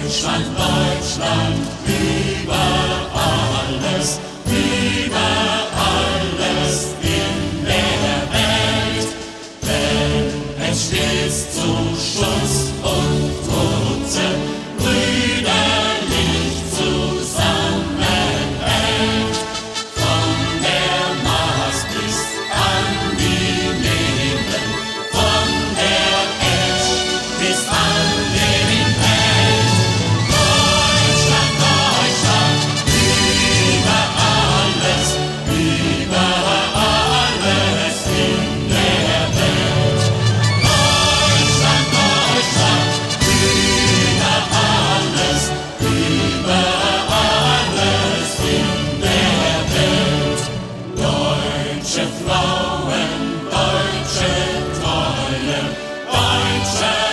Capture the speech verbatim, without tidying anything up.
Deutschland, Deutschland, über alles, über alles in der Welt. Denn es steht zu Schutz und Trutze, brüderlich zusammenhält. Von der Mars bis an die Nehmen, von der Esch bis an den Feld. Deutschland, Deutschland, über alles, über alles in der Welt. Deutschland, Deutschland, über alles, über alles in der Welt. Deutsche Frauen, deutsche Treue, deutsche